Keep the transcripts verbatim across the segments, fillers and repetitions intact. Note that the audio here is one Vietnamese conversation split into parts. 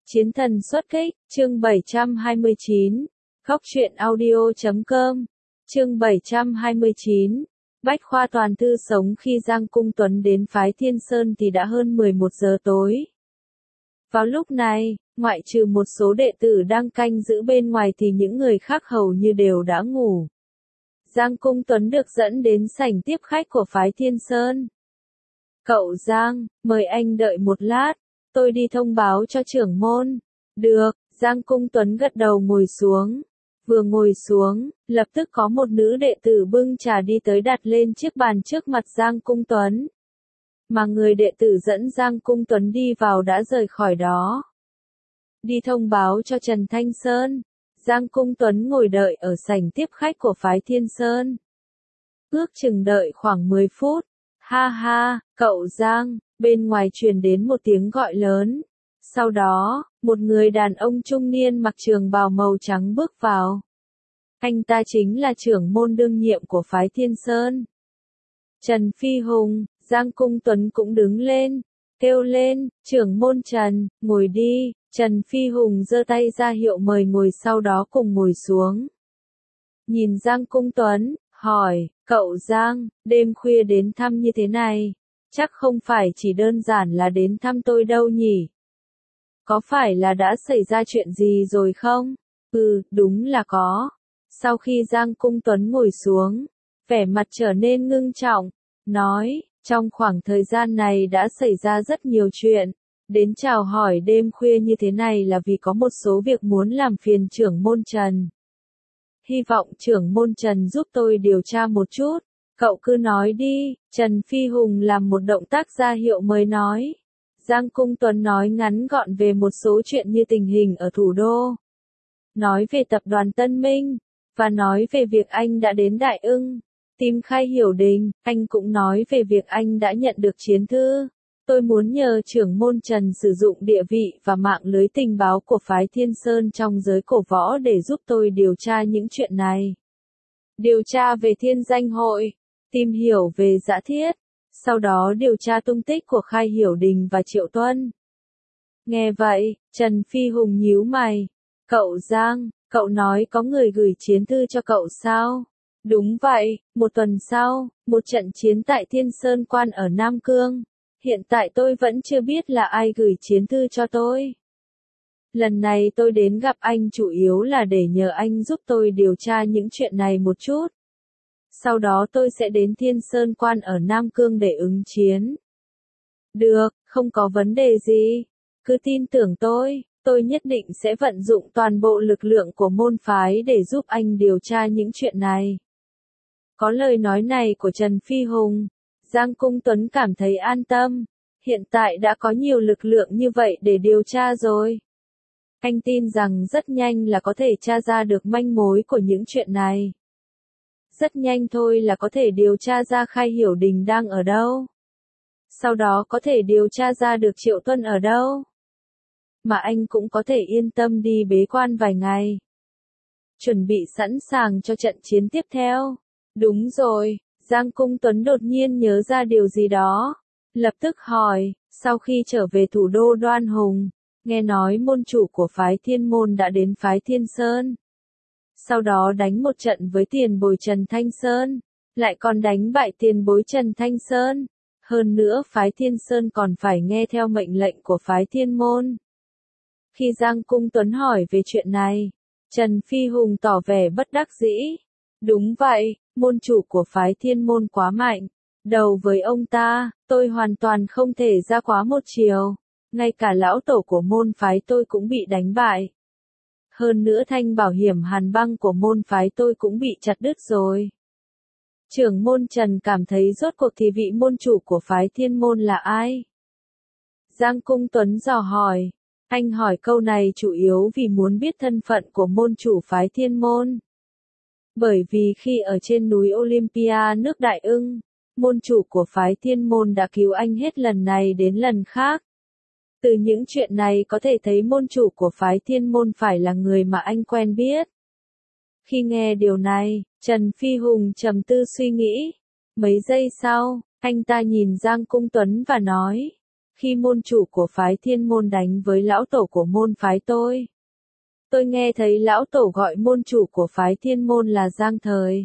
Chiến thần xuất kích, chương bảy trăm hai mươi chín, Góc truyện audio chấm com, chương bảy trăm hai mươi chín, Bách khoa toàn thư sống khi Giang Cung Tuấn đến phái Thiên Sơn thì đã hơn mười một giờ tối. Vào lúc này, ngoại trừ một số đệ tử đang canh giữ bên ngoài thì những người khác hầu như đều đã ngủ. Giang Cung Tuấn được dẫn đến sảnh tiếp khách của phái Thiên Sơn. Cậu Giang, mời anh đợi một lát, tôi đi thông báo cho trưởng môn. Được, Giang Cung Tuấn gật đầu ngồi xuống. Vừa ngồi xuống, lập tức có một nữ đệ tử bưng trà đi tới đặt lên chiếc bàn trước mặt Giang Cung Tuấn. Mà người đệ tử dẫn Giang Cung Tuấn đi vào đã rời khỏi đó. Đi thông báo cho Trần Thanh Sơn. Giang Cung Tuấn ngồi đợi ở sảnh tiếp khách của phái Thiên Sơn. Ước chừng đợi khoảng mười phút. Ha ha, cậu Giang, bên ngoài truyền đến một tiếng gọi lớn. Sau đó, một người đàn ông trung niên mặc trường bào màu trắng bước vào. Anh ta chính là trưởng môn đương nhiệm của phái Thiên Sơn. Trần Phi Hùng. Giang Cung Tuấn cũng đứng lên, kêu lên, trưởng môn Trần, ngồi đi. Trần Phi Hùng giơ tay ra hiệu mời ngồi, sau đó cùng ngồi xuống. Nhìn Giang Cung Tuấn, hỏi, cậu Giang, đêm khuya đến thăm như thế này, chắc không phải chỉ đơn giản là đến thăm tôi đâu nhỉ? Có phải là đã xảy ra chuyện gì rồi không? Ừ, đúng là có. Sau khi Giang Cung Tuấn ngồi xuống, vẻ mặt trở nên ngưng trọng, nói, trong khoảng thời gian này đã xảy ra rất nhiều chuyện. Đến chào hỏi đêm khuya như thế này là vì có một số việc muốn làm phiền trưởng môn Trần. Hy vọng trưởng môn Trần giúp tôi điều tra một chút. Cậu cứ nói đi. Trần Phi Hùng làm một động tác ra hiệu mới nói. Giang Cung Tuấn nói ngắn gọn về một số chuyện như tình hình ở thủ đô. Nói về tập đoàn Tân Minh. Và nói về việc anh đã đến Đại Ưng tìm Khai Hiểu Đình. Anh cũng nói về việc anh đã nhận được chiến thư. Tôi muốn nhờ trưởng môn Trần sử dụng địa vị và mạng lưới tình báo của phái Thiên Sơn trong giới cổ võ để giúp tôi điều tra những chuyện này. Điều tra về Thiên Danh Hội, tìm hiểu về Dã Thiết, sau đó điều tra tung tích của Khai Hiểu Đình và Triệu Tuân. Nghe vậy, Trần Phi Hùng nhíu mày. Cậu Giang, cậu nói có người gửi chiến thư cho cậu sao? Đúng vậy, một tuần sau, một trận chiến tại Thiên Sơn Quan ở Nam Cương. Hiện tại tôi vẫn chưa biết là ai gửi chiến thư cho tôi. Lần này tôi đến gặp anh chủ yếu là để nhờ anh giúp tôi điều tra những chuyện này một chút. Sau đó tôi sẽ đến Thiên Sơn Quan ở Nam Cương để ứng chiến. Được, không có vấn đề gì. Cứ tin tưởng tôi, tôi nhất định sẽ vận dụng toàn bộ lực lượng của môn phái để giúp anh điều tra những chuyện này. Có lời nói này của Trần Phi Hùng, Giang Cung Tuấn cảm thấy an tâm. Hiện tại đã có nhiều lực lượng như vậy để điều tra rồi. Anh tin rằng rất nhanh là có thể tra ra được manh mối của những chuyện này. Rất nhanh thôi là có thể điều tra ra Khai Hiểu Đình đang ở đâu. Sau đó có thể điều tra ra được Triệu Tuân ở đâu. Mà anh cũng có thể yên tâm đi bế quan vài ngày. Chuẩn bị sẵn sàng cho trận chiến tiếp theo. Đúng rồi. Giang Cung Tuấn đột nhiên nhớ ra điều gì đó. Lập tức hỏi, sau khi trở về thủ đô Đoan Hùng, nghe nói môn chủ của phái Thiên Môn đã đến phái Thiên Sơn. Sau đó đánh một trận với tiền bối Trần Thanh Sơn, lại còn đánh bại tiền bối Trần Thanh Sơn. Hơn nữa phái Thiên Sơn còn phải nghe theo mệnh lệnh của phái Thiên Môn. Khi Giang Cung Tuấn hỏi về chuyện này, Trần Phi Hùng tỏ vẻ bất đắc dĩ. Đúng vậy, môn chủ của phái Thiên Môn quá mạnh. Đầu với ông ta, tôi hoàn toàn không thể ra quá một chiều. Ngay cả lão tổ của môn phái tôi cũng bị đánh bại. Hơn nữa thanh bảo hiểm hàn băng của môn phái tôi cũng bị chặt đứt rồi. Trưởng môn Trần cảm thấy rốt cuộc thì vị môn chủ của phái Thiên Môn là ai? Giang Cung Tuấn dò hỏi. Anh hỏi câu này chủ yếu vì muốn biết thân phận của môn chủ phái Thiên Môn. Bởi vì khi ở trên núi Olympia nước Đại Ưng, môn chủ của phái Thiên Môn đã cứu anh hết lần này đến lần khác. Từ những chuyện này có thể thấy môn chủ của phái Thiên Môn phải là người mà anh quen biết. Khi nghe điều này, Trần Phi Hùng trầm tư suy nghĩ. Mấy giây sau, anh ta nhìn Giang Cung Tuấn và nói. khi môn chủ của phái thiên môn đánh với lão tổ của môn phái tôi. Tôi nghe thấy lão tổ gọi môn chủ của phái thiên môn là Giang Thời.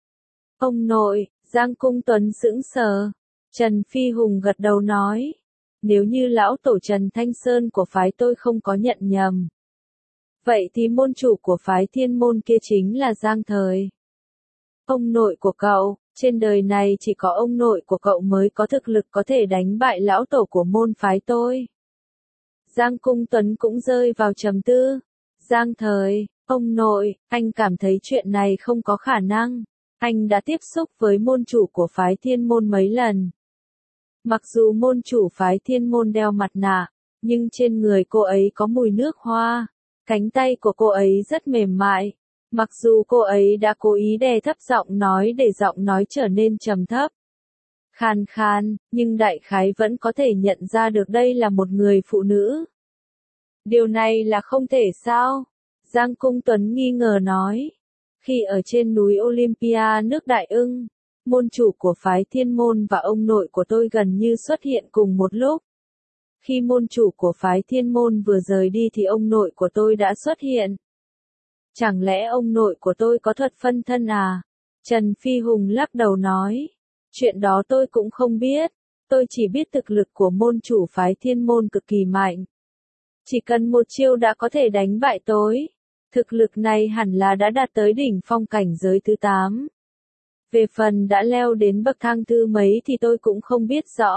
Ông nội, Giang Cung Tuấn sững sờ. Trần Phi Hùng gật đầu nói. Nếu như lão tổ Trần Thanh Sơn của phái tôi không có nhận nhầm. Vậy thì môn chủ của phái thiên môn kia chính là Giang Thời. Ông nội của cậu, trên đời này chỉ có ông nội của cậu mới có thực lực có thể đánh bại lão tổ của môn phái tôi. Giang Cung Tuấn cũng rơi vào trầm tư. Giang Thời, ông nội, anh cảm thấy chuyện này không có khả năng. Anh đã tiếp xúc với môn chủ của phái thiên môn mấy lần. Mặc dù môn chủ phái thiên môn đeo mặt nạ, nhưng trên người cô ấy có mùi nước hoa. Cánh tay của cô ấy rất mềm mại. Mặc dù cô ấy đã cố ý đè thấp giọng nói để giọng nói trở nên trầm thấp. Khan khan, nhưng đại khái vẫn có thể nhận ra được đây là một người phụ nữ. Điều này là không thể sao? Giang Cung Tuấn nghi ngờ nói. Khi ở trên núi Olympia nước Đại Ưng, môn chủ của phái thiên môn và ông nội của tôi gần như xuất hiện cùng một lúc. Khi môn chủ của phái thiên môn vừa rời đi thì ông nội của tôi đã xuất hiện. Chẳng lẽ ông nội của tôi có thuật phân thân à? Trần Phi Hùng lắc đầu nói. Chuyện đó tôi cũng không biết. Tôi chỉ biết thực lực của môn chủ phái thiên môn cực kỳ mạnh. Chỉ cần một chiêu đã có thể đánh bại tôi. Thực lực này hẳn là đã đạt tới đỉnh phong cảnh giới thứ tám. Về phần đã leo đến bậc thang thứ mấy thì tôi cũng không biết rõ.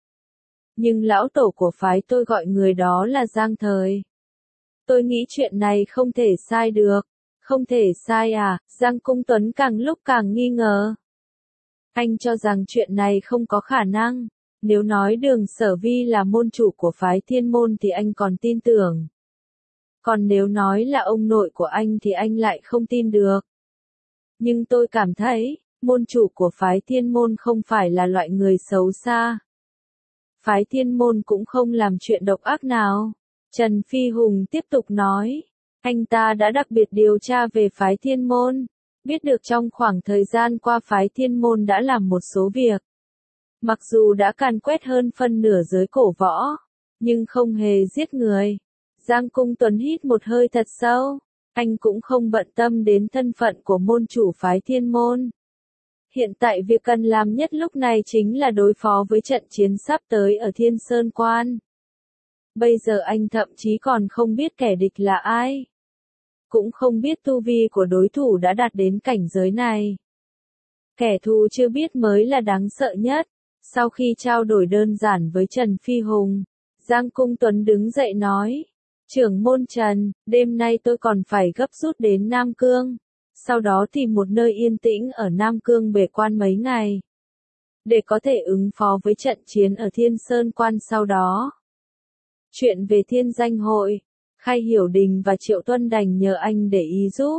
Nhưng lão tổ của phái tôi gọi người đó là Giang Thời. Tôi nghĩ chuyện này không thể sai được. Không thể sai à? Giang Cung Tuấn càng lúc càng nghi ngờ. Anh cho rằng chuyện này không có khả năng. Nếu nói Đường Sở Vi là môn chủ của phái thiên môn thì anh còn tin tưởng. Còn nếu nói là ông nội của anh thì anh lại không tin được. Nhưng tôi cảm thấy, môn chủ của phái thiên môn không phải là loại người xấu xa. Phái thiên môn cũng không làm chuyện độc ác nào. Trần Phi Hùng tiếp tục nói. Anh ta đã đặc biệt điều tra về phái thiên môn. Biết được trong khoảng thời gian qua phái thiên môn đã làm một số việc. Mặc dù đã càn quét hơn phân nửa giới cổ võ, nhưng không hề giết người. Giang Cung Tuấn hít một hơi thật sâu. Anh cũng không bận tâm đến thân phận của môn chủ phái thiên môn. Hiện tại việc cần làm nhất lúc này chính là đối phó với trận chiến sắp tới ở Thiên Sơn Quan. Bây giờ anh thậm chí còn không biết kẻ địch là ai. Cũng không biết tu vi của đối thủ đã đạt đến cảnh giới này. Kẻ thù chưa biết mới là đáng sợ nhất. Sau khi trao đổi đơn giản với Trần Phi Hùng, Giang Cung Tuấn đứng dậy nói. Trưởng môn Trần, đêm nay tôi còn phải gấp rút đến Nam Cương. Sau đó tìm một nơi yên tĩnh ở Nam Cương bế quan mấy ngày. Để có thể ứng phó với trận chiến ở Thiên Sơn Quan sau đó. Chuyện về Thiên Danh Hội, Khai Hiểu Đình và Triệu Tuân đành nhờ anh để ý giúp.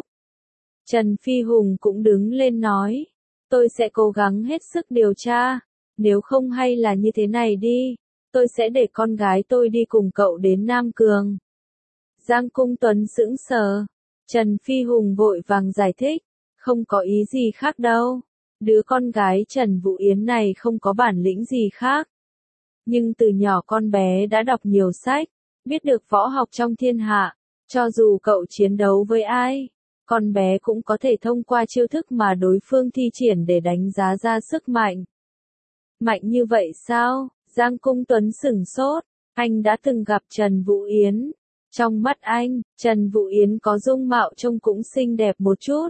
Trần Phi Hùng cũng đứng lên nói. Tôi sẽ cố gắng hết sức điều tra. Nếu không hay là như thế này đi. Tôi sẽ để con gái tôi đi cùng cậu đến Nam Cương. Giang Cung Tuấn sững sờ. Trần Phi Hùng vội vàng giải thích. Không có ý gì khác đâu. Đứa con gái Trần Vũ Yến này không có bản lĩnh gì khác. Nhưng từ nhỏ con bé đã đọc nhiều sách. Biết được võ học trong thiên hạ. Cho dù cậu chiến đấu với ai, con bé cũng có thể thông qua chiêu thức mà đối phương thi triển để đánh giá ra sức mạnh. Mạnh như vậy sao? Giang Cung Tuấn sửng sốt. Anh đã từng gặp Trần Vũ Yến. Trong mắt anh, Trần Vũ Yến có dung mạo trông cũng xinh đẹp một chút.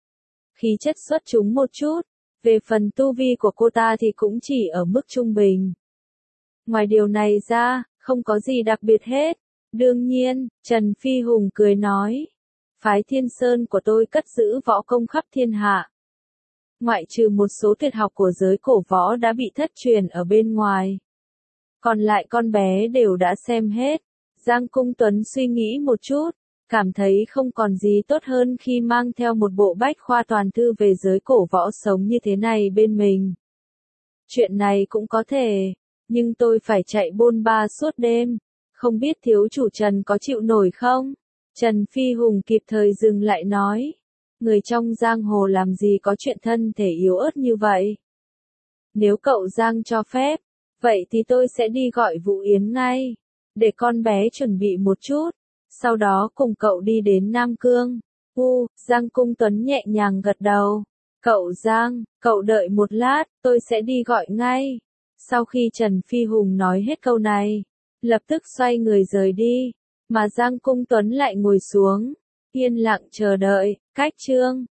Khí chất xuất chúng một chút. Về phần tu vi của cô ta thì cũng chỉ ở mức trung bình. Ngoài điều này ra, không có gì đặc biệt hết. Đương nhiên, Trần Phi Hùng cười nói. Phái Thiên Sơn của tôi cất giữ võ công khắp thiên hạ. Ngoại trừ một số tuyệt học của giới cổ võ đã bị thất truyền ở bên ngoài. Còn lại con bé đều đã xem hết. Giang Cung Tuấn suy nghĩ một chút, cảm thấy không còn gì tốt hơn khi mang theo một bộ bách khoa toàn thư về giới cổ võ sống như thế này bên mình. Chuyện này cũng có thể, nhưng tôi phải chạy bôn ba suốt đêm, không biết thiếu chủ Trần có chịu nổi không? Trần Phi Hùng kịp thời dừng lại nói, người trong giang hồ làm gì có chuyện thân thể yếu ớt như vậy? Nếu cậu Giang cho phép, Vậy thì tôi sẽ đi gọi Vũ Yến ngay, để con bé chuẩn bị một chút, sau đó cùng cậu đi đến Nam Cương. U, Giang Cung Tuấn nhẹ nhàng gật đầu. Cậu Giang, cậu đợi một lát, tôi sẽ đi gọi ngay. Sau khi Trần Phi Hùng nói hết câu này, lập tức xoay người rời đi, mà Giang Cung Tuấn lại ngồi xuống, yên lặng chờ đợi. Cách chương